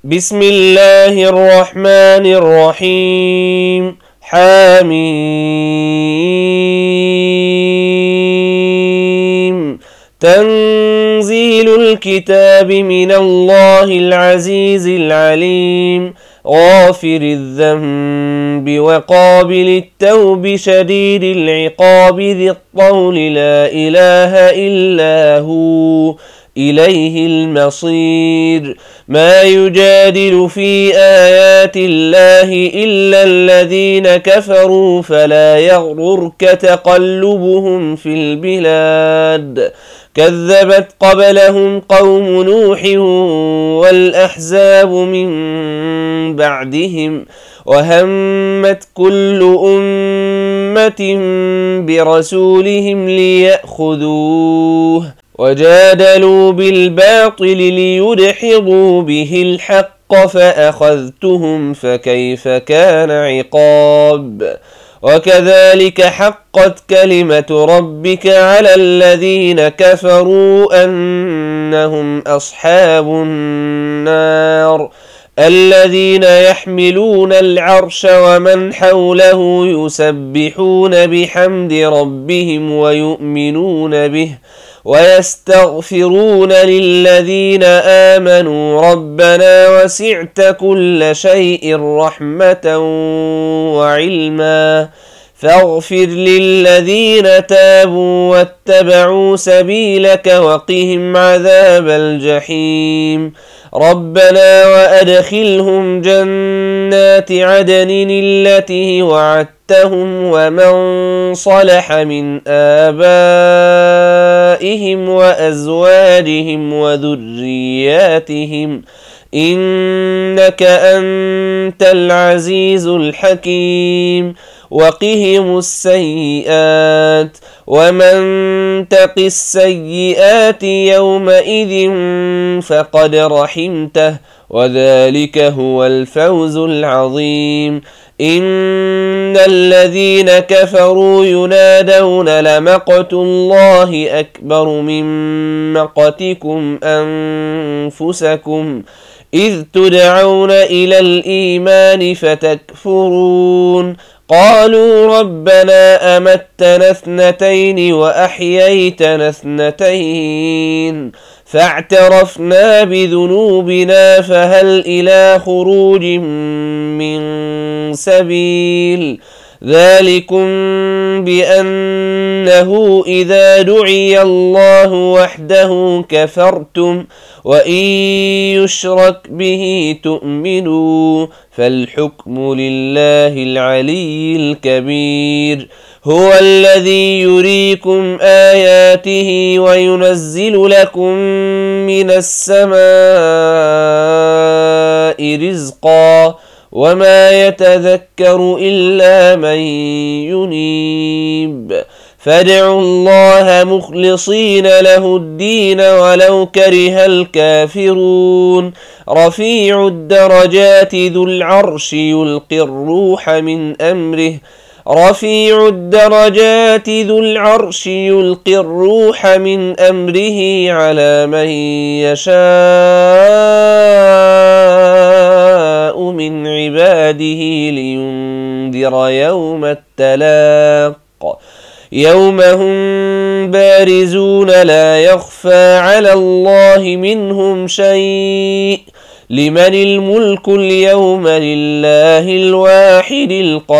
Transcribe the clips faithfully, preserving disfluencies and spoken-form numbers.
بسم الله الرحمن الرحيم. حميم. تنزيل الكتاب من الله العزيز العليم، غافر الذنب وقابل التوب شديد العقاب ذي الطول لا إله إلا هو إليه المصير. ما يجادل في آيات الله إلا الذين كفروا فلا يغررك تقلبهم في البلاد. كذبت قبلهم قوم نوح والأحزاب من بعدهم، وهمت كل أمة برسولهم ليأخذوه، وجادلوا بالباطل ليدحضوا به الحق فأخذتهم فكيف كان عقاب. وكذلك حقت كلمة ربك على الذين كفروا أنهم أصحاب النار. الذين يحملون العرش ومن حوله يسبحون بحمد ربهم ويؤمنون به ويستغفرون للذين آمنوا ربنا وسعت كل شيء رحمة وعلما فاغفر للذين تابوا واتبعوا سبيلك وقهم عذاب الجحيم. ربنا وأدخلهم جنات عدن التي وعدتهم ومن صلح من آبائهم وأزواجهم وذرياتهم إنك أنت العزيز الحكيم. وقهم السيئات ومن تق السيئات يومئذ فقد رحمته وذلك هو الفوز العظيم. إن الذين كفروا ينادون لمقت الله أكبر من مقتكم أنفسكم إذ تدعون إلى الإيمان فتكفرون. قالوا ربنا أمتنا اثنتين وأحييتنا اثنتين فاعترفنا بذنوبنا فهل إلى خروج من سبيل. ذلكم بأنه إذا دعي الله وحده كفرتم وإن يشرك به تؤمنوا فالحكم لله العلي الكبير. هو الذي يريكم آياته وينزل لكم من السماء رزقا وما يتذكر إلا من ينيب. فادعوا الله مخلصين له الدين ولو كره الكافرون. رفيع الدرجات ذو العرش يلقي الروح من أمره رفيع الدرجات ذو العرش يلقي الروح من أمره على من يشاء من عباده لينذر يوم التلاق يوم هم بارزون لا يخفى على الله منهم شيء. لمن الملك اليوم لله الواحد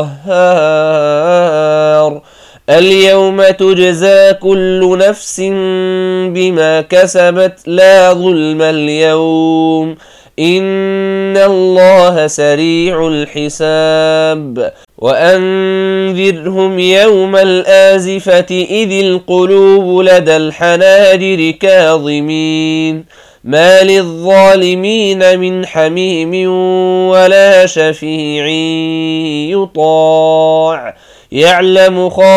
القهار. اليوم تجزى كل نفس بما كسبت لا ظلم اليوم إن الله سريع الحساب. وأنذرهم يوم الآزفة إذ القلوب لدى الحناجر كاظمين ما للظالمين من حميم ولا شفيع يطاع. يعلم خائنة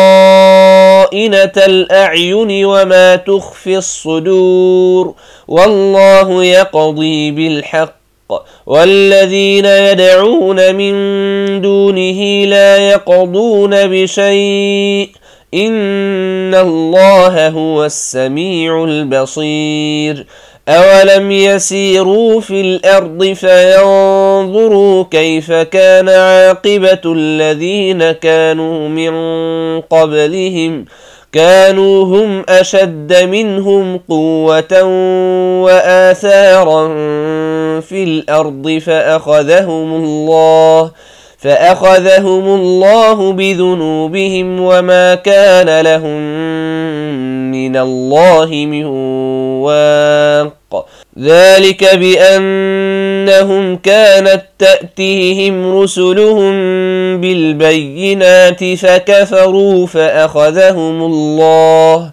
الأعين وما تخفي الصدور والله يقضي بالحق والذين يدعون من دونه لا يقضون بشيء إن الله هو السميع البصير. أولم يسيروا في الأرض فينظروا كيف كان عاقبة الذين كانوا من قبلهم كانوا هم أشد منهم قوة وآثارا في الأرض فأخذهم الله فأخذهم الله بذنوبهم وما كان لهم من الله من واق ذلك بأنهم كانت تأتيهم رسلهم بالبينات فكفروا فأخذهم الله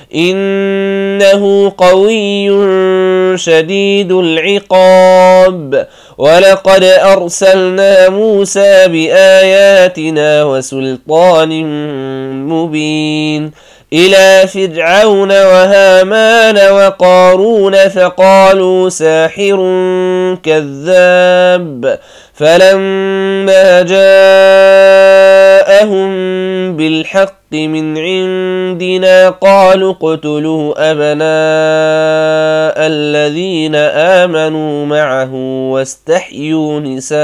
إنه قوي شديد العقاب ولقد أرسلنا موسى بآياتنا وسلطان مبين إلى فرعون وهامان وقارون فقالوا ساحر كذاب فلما جاءهم بالحق من عندنا قالوا اقتلوا أبناء الذين آمنوا معه واستحيوا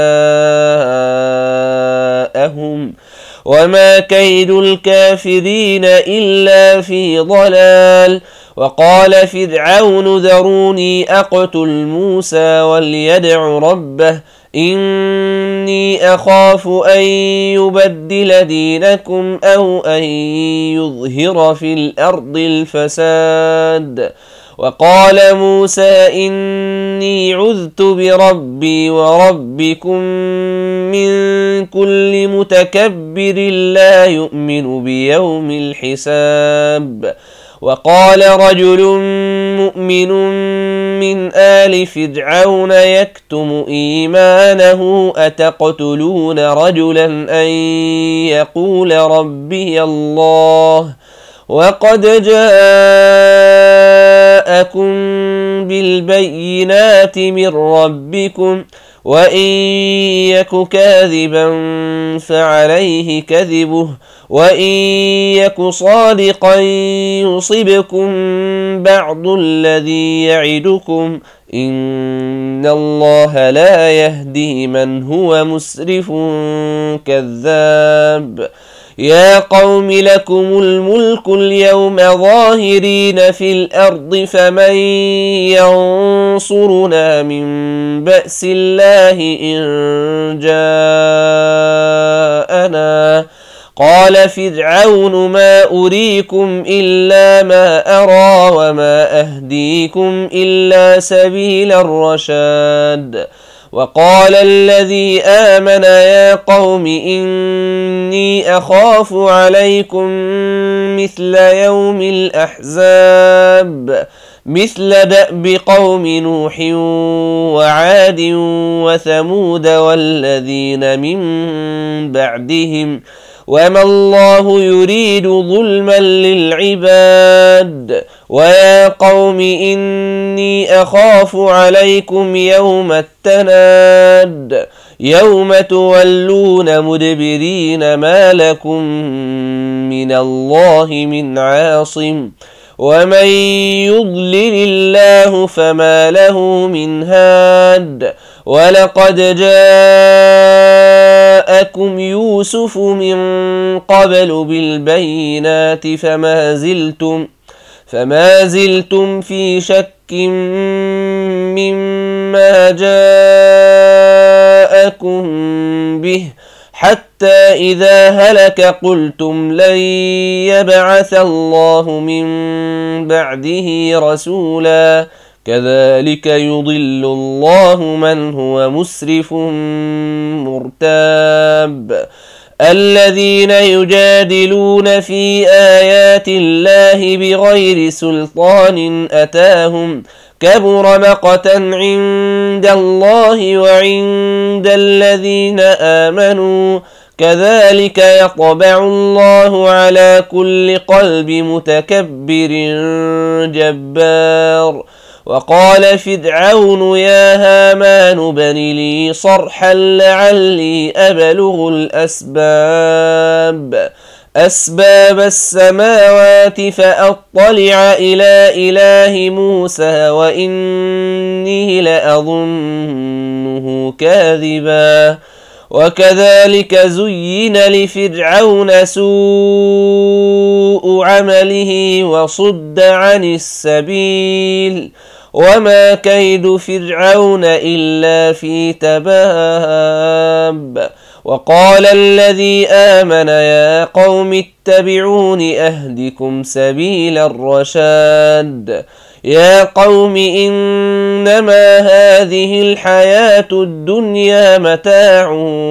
نساءهم وما كيد الكافرين إلا في ضلال وقال فرعون ذروني أقتل موسى وليدع ربه إني أخاف أن يبدل دينكم أو أن يظهر في الأرض الفساد وقال موسى إني عذت بربي وربكم من كل متكبر لا يؤمن بيوم الحساب وقال رجل مؤمن من آل فرعون يكتم إيمانه أتقتلون رجلا أن يقول ربي الله وقد جاءكم بالبينات من ربكم وإن يك كاذبا فعليه كذبه وإن يك صادقا يصبكم بعض الذي يعدكم إن الله لا يهدي من هو مسرف كذاب يا قوم لكم الملك اليوم ظاهرين في الأرض فمن ينصرنا من بأس الله إن جاءنا قال فرعون ما أريكم إلا ما أرى وما أهديكم إلا سبيل الرشاد وقال الذي آمن يا قوم إني أخاف عليكم مثل يوم الأحزاب مثل دأب قوم نوح وعاد وثمود والذين من بعدهم وما الله يريد ظلما للعباد ويا قوم إني أخاف عليكم يوم التناد يوم تولون مدبرين ما لكم من الله من عاصم ومن يضلل الله فما له من هاد ولقد جاءكم يوسف من قبل بالبينات فما زلتم فما زلتم في شك مما جاءكم به حتى إذا هلك قلتم لن يبعث الله من بعده رسولا كذلك يضل الله من هو مسرف مرتاب الذين يجادلون في آيات الله بغير سلطان أتاهم كبر مقتا عند الله وعند الذين آمنوا كذلك يطبع الله على كل قلب متكبر جبار وقال فرعون يا هامان ابن لي صرحا لعلي أبلغ الأسباب أسباب السماوات فأطلع إلى إله موسى وإني لأظنه كاذبا. وكذلك زين لفرعون سوء عمله وصد عن السبيل وما كيد فرعون إلا في تباب. وقال الذي آمن يا قوم اتبعون أهدكم سبيل الرشاد. يا قوم إنما هذه الحياة الدنيا متاع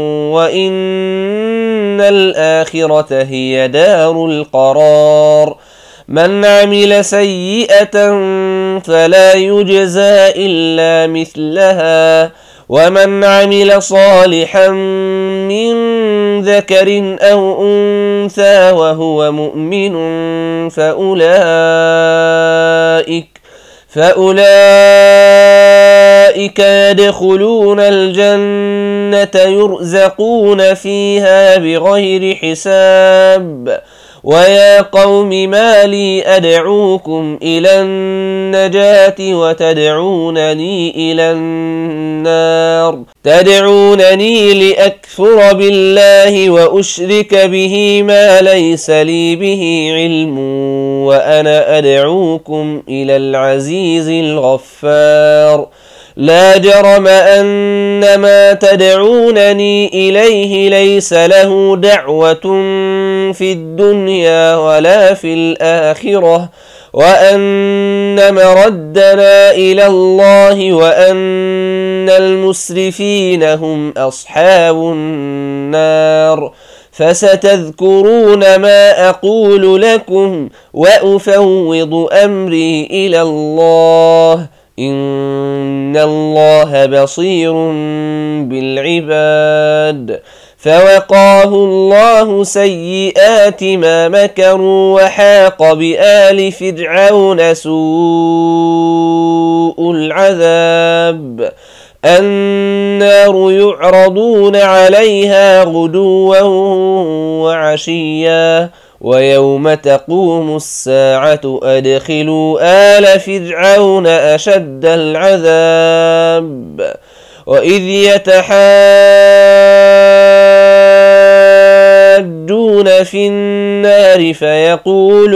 وإن الآخرة هي دار القرار. من عمل سيئة فلا يجزى إلا مثلها ومن عمل صالحا من ذكر أو أنثى وهو مؤمن فأولئك فأولئك يدخلون الجنة يرزقون فيها بغير حساب. ويا قوم ما لي أدعوكم إلى النجاة وتدعونني إلى النار تدعونني لأكفر بالله وأشرك به ما ليس لي به علم وأنا أدعوكم إلى العزيز الغفار. لا جرم أن ما تدعونني إليه ليس له دعوة في الدنيا ولا في الآخرة وأن مردنا إلى الله وأن المسرفين هم أصحاب النار. فستذكرون ما أقول لكم وأفوض أمري إلى الله إن الله بصير بالعباد. فوقاه الله سيئات ما مكروا وحاق بآل فرعون سوء العذاب. النار يعرضون عليها غدوا وعشيا ويوم تقوم الساعة أدخلوا آل فرعون أشد العذاب. وإذ يتحاجون في النار فيقول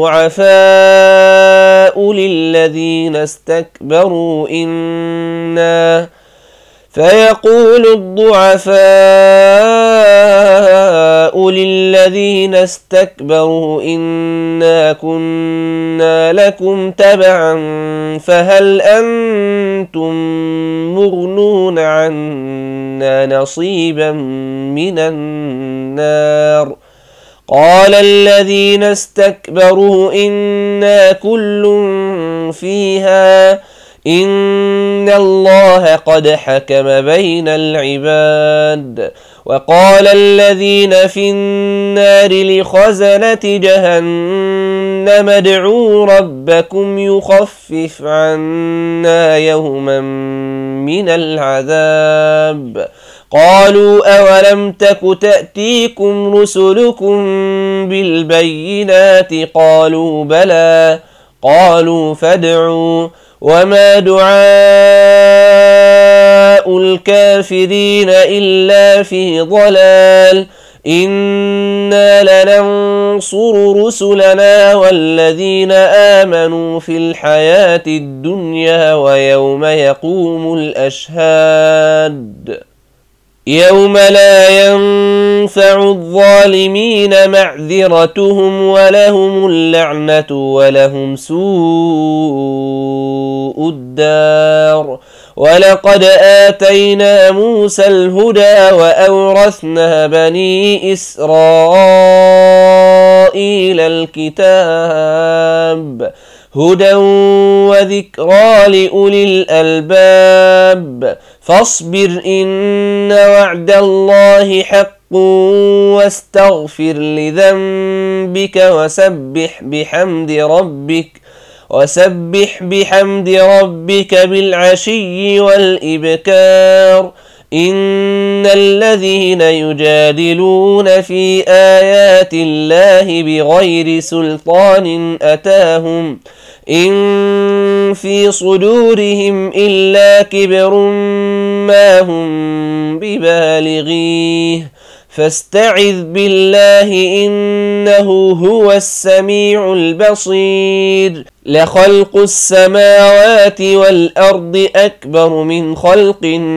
الضعفاء للذين استكبروا إنا فيقول الضعفاء للذين استكبروا إنا كنا لكم تبعا فهل أنتم مغنون عنا نصيبا من النار. قال الذين استكبروا إنا كل فيها إن الله قد حكم بين العباد. وقال الذين في النار لخزنة جهنم ادعوا ربكم يخفف عنا يوما من العذاب. قالوا أولم تك تأتيكم رسلكم بالبينات قالوا بلى قالوا فادعوا وما دعاء الكافرين إلا في ضلال. إنا لننصر رسلنا والذين آمنوا في الحياة الدنيا ويوم يقوم الأشهاد. يوم لا ينفع الظالمين معذرتهم ولهم اللعنة ولهم سوء الدار. ولقد آتينا موسى الهدى وأورثنا بني إسرائيل الكتاب هدى وذكرى لأولي الألباب. فاصبر إن وعد الله حق واستغفر لذنبك وسبح بحمد ربك وسبح بحمد ربك بالعشي والإبكار. إن الذين يجادلون في آيات الله بغير سلطان أتاهم إن في صدورهم إلا كبر ما هم ببالغيه فاستعذ بالله إنه هو السميع البصير لخلق السماوات والأرض أكبر من خلق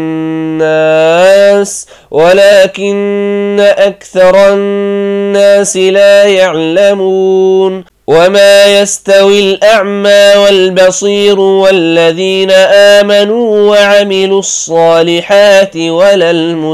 الناس ولكن أكثر الناس لا يعلمون وما يستوي الأعمى والبصير والذين آمنوا وعملوا الصالحات ولا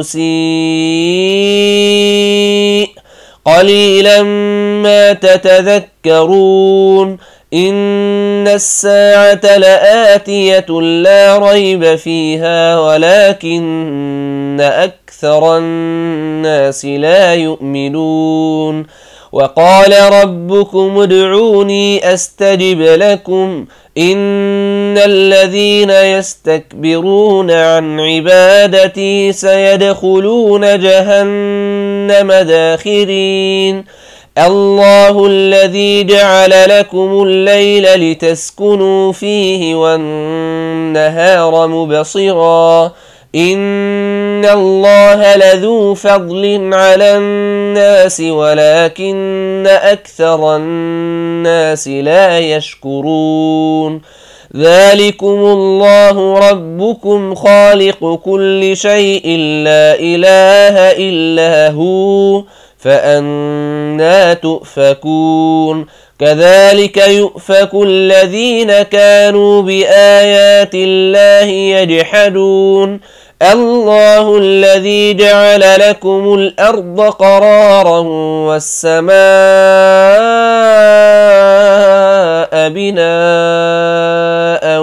المسيء قليلا ما تتذكرون إن الساعة لآتية لا ريب فيها ولكن أكثر الناس لا يؤمنون وقال ربكم ادعوني أستجب لكم إن الذين يستكبرون عن عبادتي سيدخلون جهنم داخرين الله الذي جعل لكم الليل لتسكنوا فيه والنهار مبصرا إن الله لذو فضل على الناس ولكن أكثر الناس لا يشكرون ذلكم الله ربكم خالق كل شيء لا إله إلا هو فأنى تؤفكون كذلك يؤفك الذين كانوا بآيات الله يجحدون الله الذي جعل لكم الأرض قرارا والسماء بناء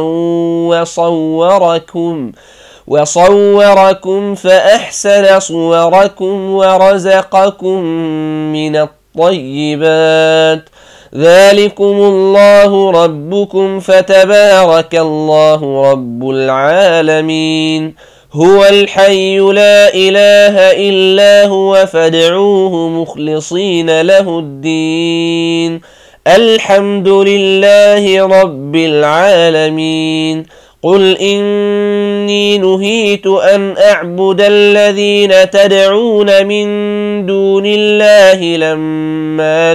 وصوركم وصوركم فأحسن صوركم ورزقكم من الطيبات ذلكم الله ربكم فتبارك الله رب العالمين هو الحي لا إله إلا هو فادعوه مخلصين له الدين الحمد لله رب العالمين قل إني نهيت أن أعبد الذين تدعون من دون الله لما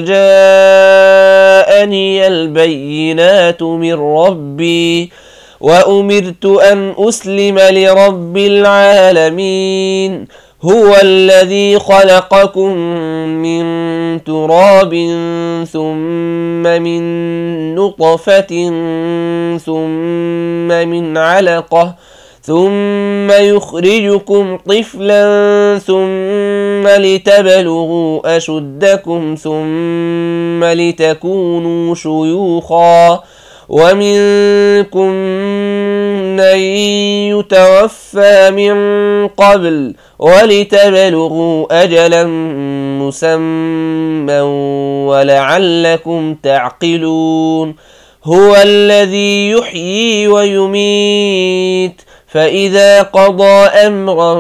جاءني البينات من ربي وأمرت أن أسلم لرب العالمين هو الذي خلقكم من تراب ثم من نطفة ثم من علقة ثم يخرجكم طفلا ثم لتبلغوا أشدكم ثم لتكونوا شيوخا ومنكم من يتوفى من قبل ولتبلغوا أجلا مسمى ولعلكم تعقلون هو الذي يحيي ويميت فإذا قضى أمرا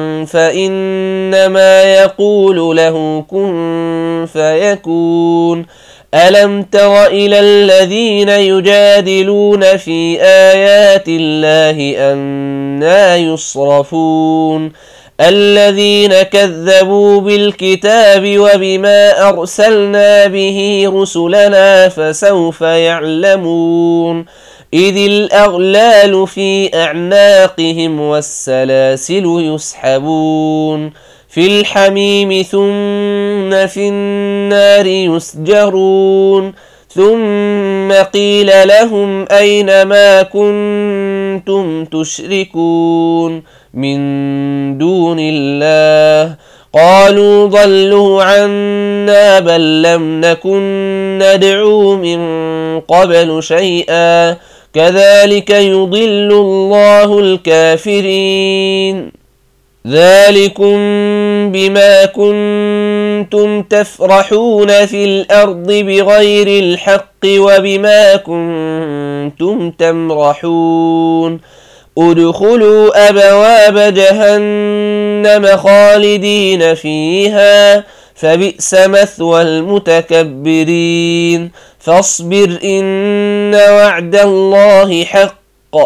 فإنما يقول له كن فيكون ألم تر إلى الذين يجادلون في آيات الله أنى يصرفون الذين كذبوا بالكتاب وبما أرسلنا به رسلنا فسوف يعلمون إذ الأغلال في أعناقهم والسلاسل يسحبون في الحميم ثم في النار يسجرون ثم قيل لهم أين ما كنتم تشركون من دون الله قالوا ضلوا عنا بل لم نكن ندعو من قبل شيئا كذلك يضل الله الكافرين ذلكم بما كنتم تفرحون في الأرض بغير الحق وبما كنتم تمرحون ادخلوا أبواب جهنم خالدين فيها فبئس مثوى المتكبرين فاصبر إن وعد الله حق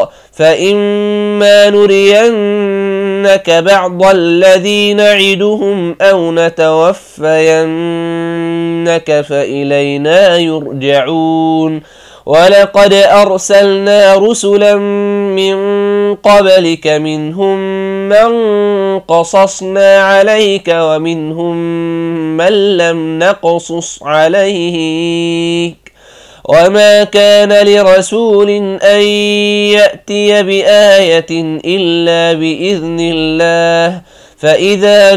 فإما نرينك بعض الذي نعدهم أو نتوفينك فإلينا يرجعون ولقد أرسلنا رسلا من قبلك منهم من قصصنا عليك ومنهم من لم نقصص عليك وما كان لرسول أن يأتي بآية إلا بإذن الله فإذا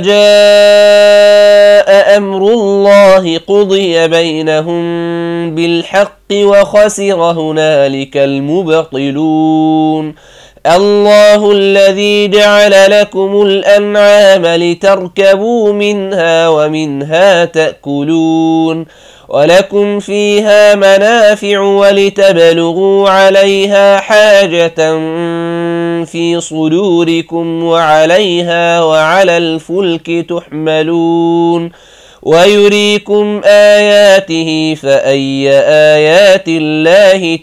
جاء أمر الله قضي بينهم بالحق وخسر هنالك المبطلون الله الذي جعل لكم الأنعام لتركبوا منها ومنها تأكلون ولكم فيها منافع ولتبلغوا عليها حاجة في صدوركم وعليها وعلى الفلك تحملون ويريكم آياته فأي آيات الله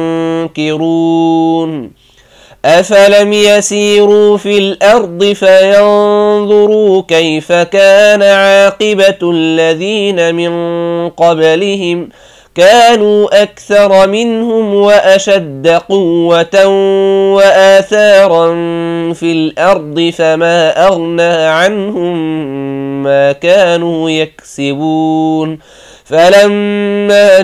تنكرون أفلم يسيروا في الأرض فينظروا كيف كان عاقبة الذين من قبلهم كانوا أكثر منهم وأشد قوة وآثارا في الأرض فما أغنى عنهم ما كانوا يكسبون فلما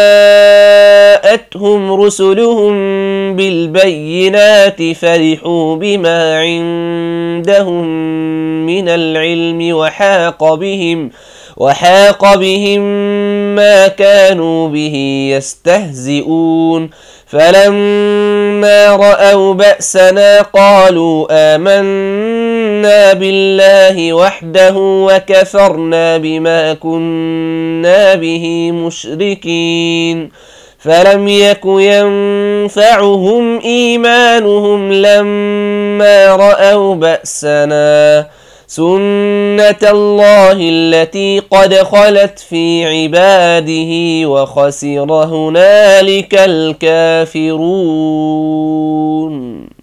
جاءتهم رسلهم بالبينات فرحوا بما عندهم من العلم وحاق بهم وحاق بهم ما كانوا به يستهزئون فلما رأوا بأسنا قالوا آمنا بالله وحده وكفرنا بما كنا به مشركين فلم يك ينفعهم إيمانهم لما رأوا بأسنا سنة الله التي قد خلت في عباده وخسر هنالك الكافرون.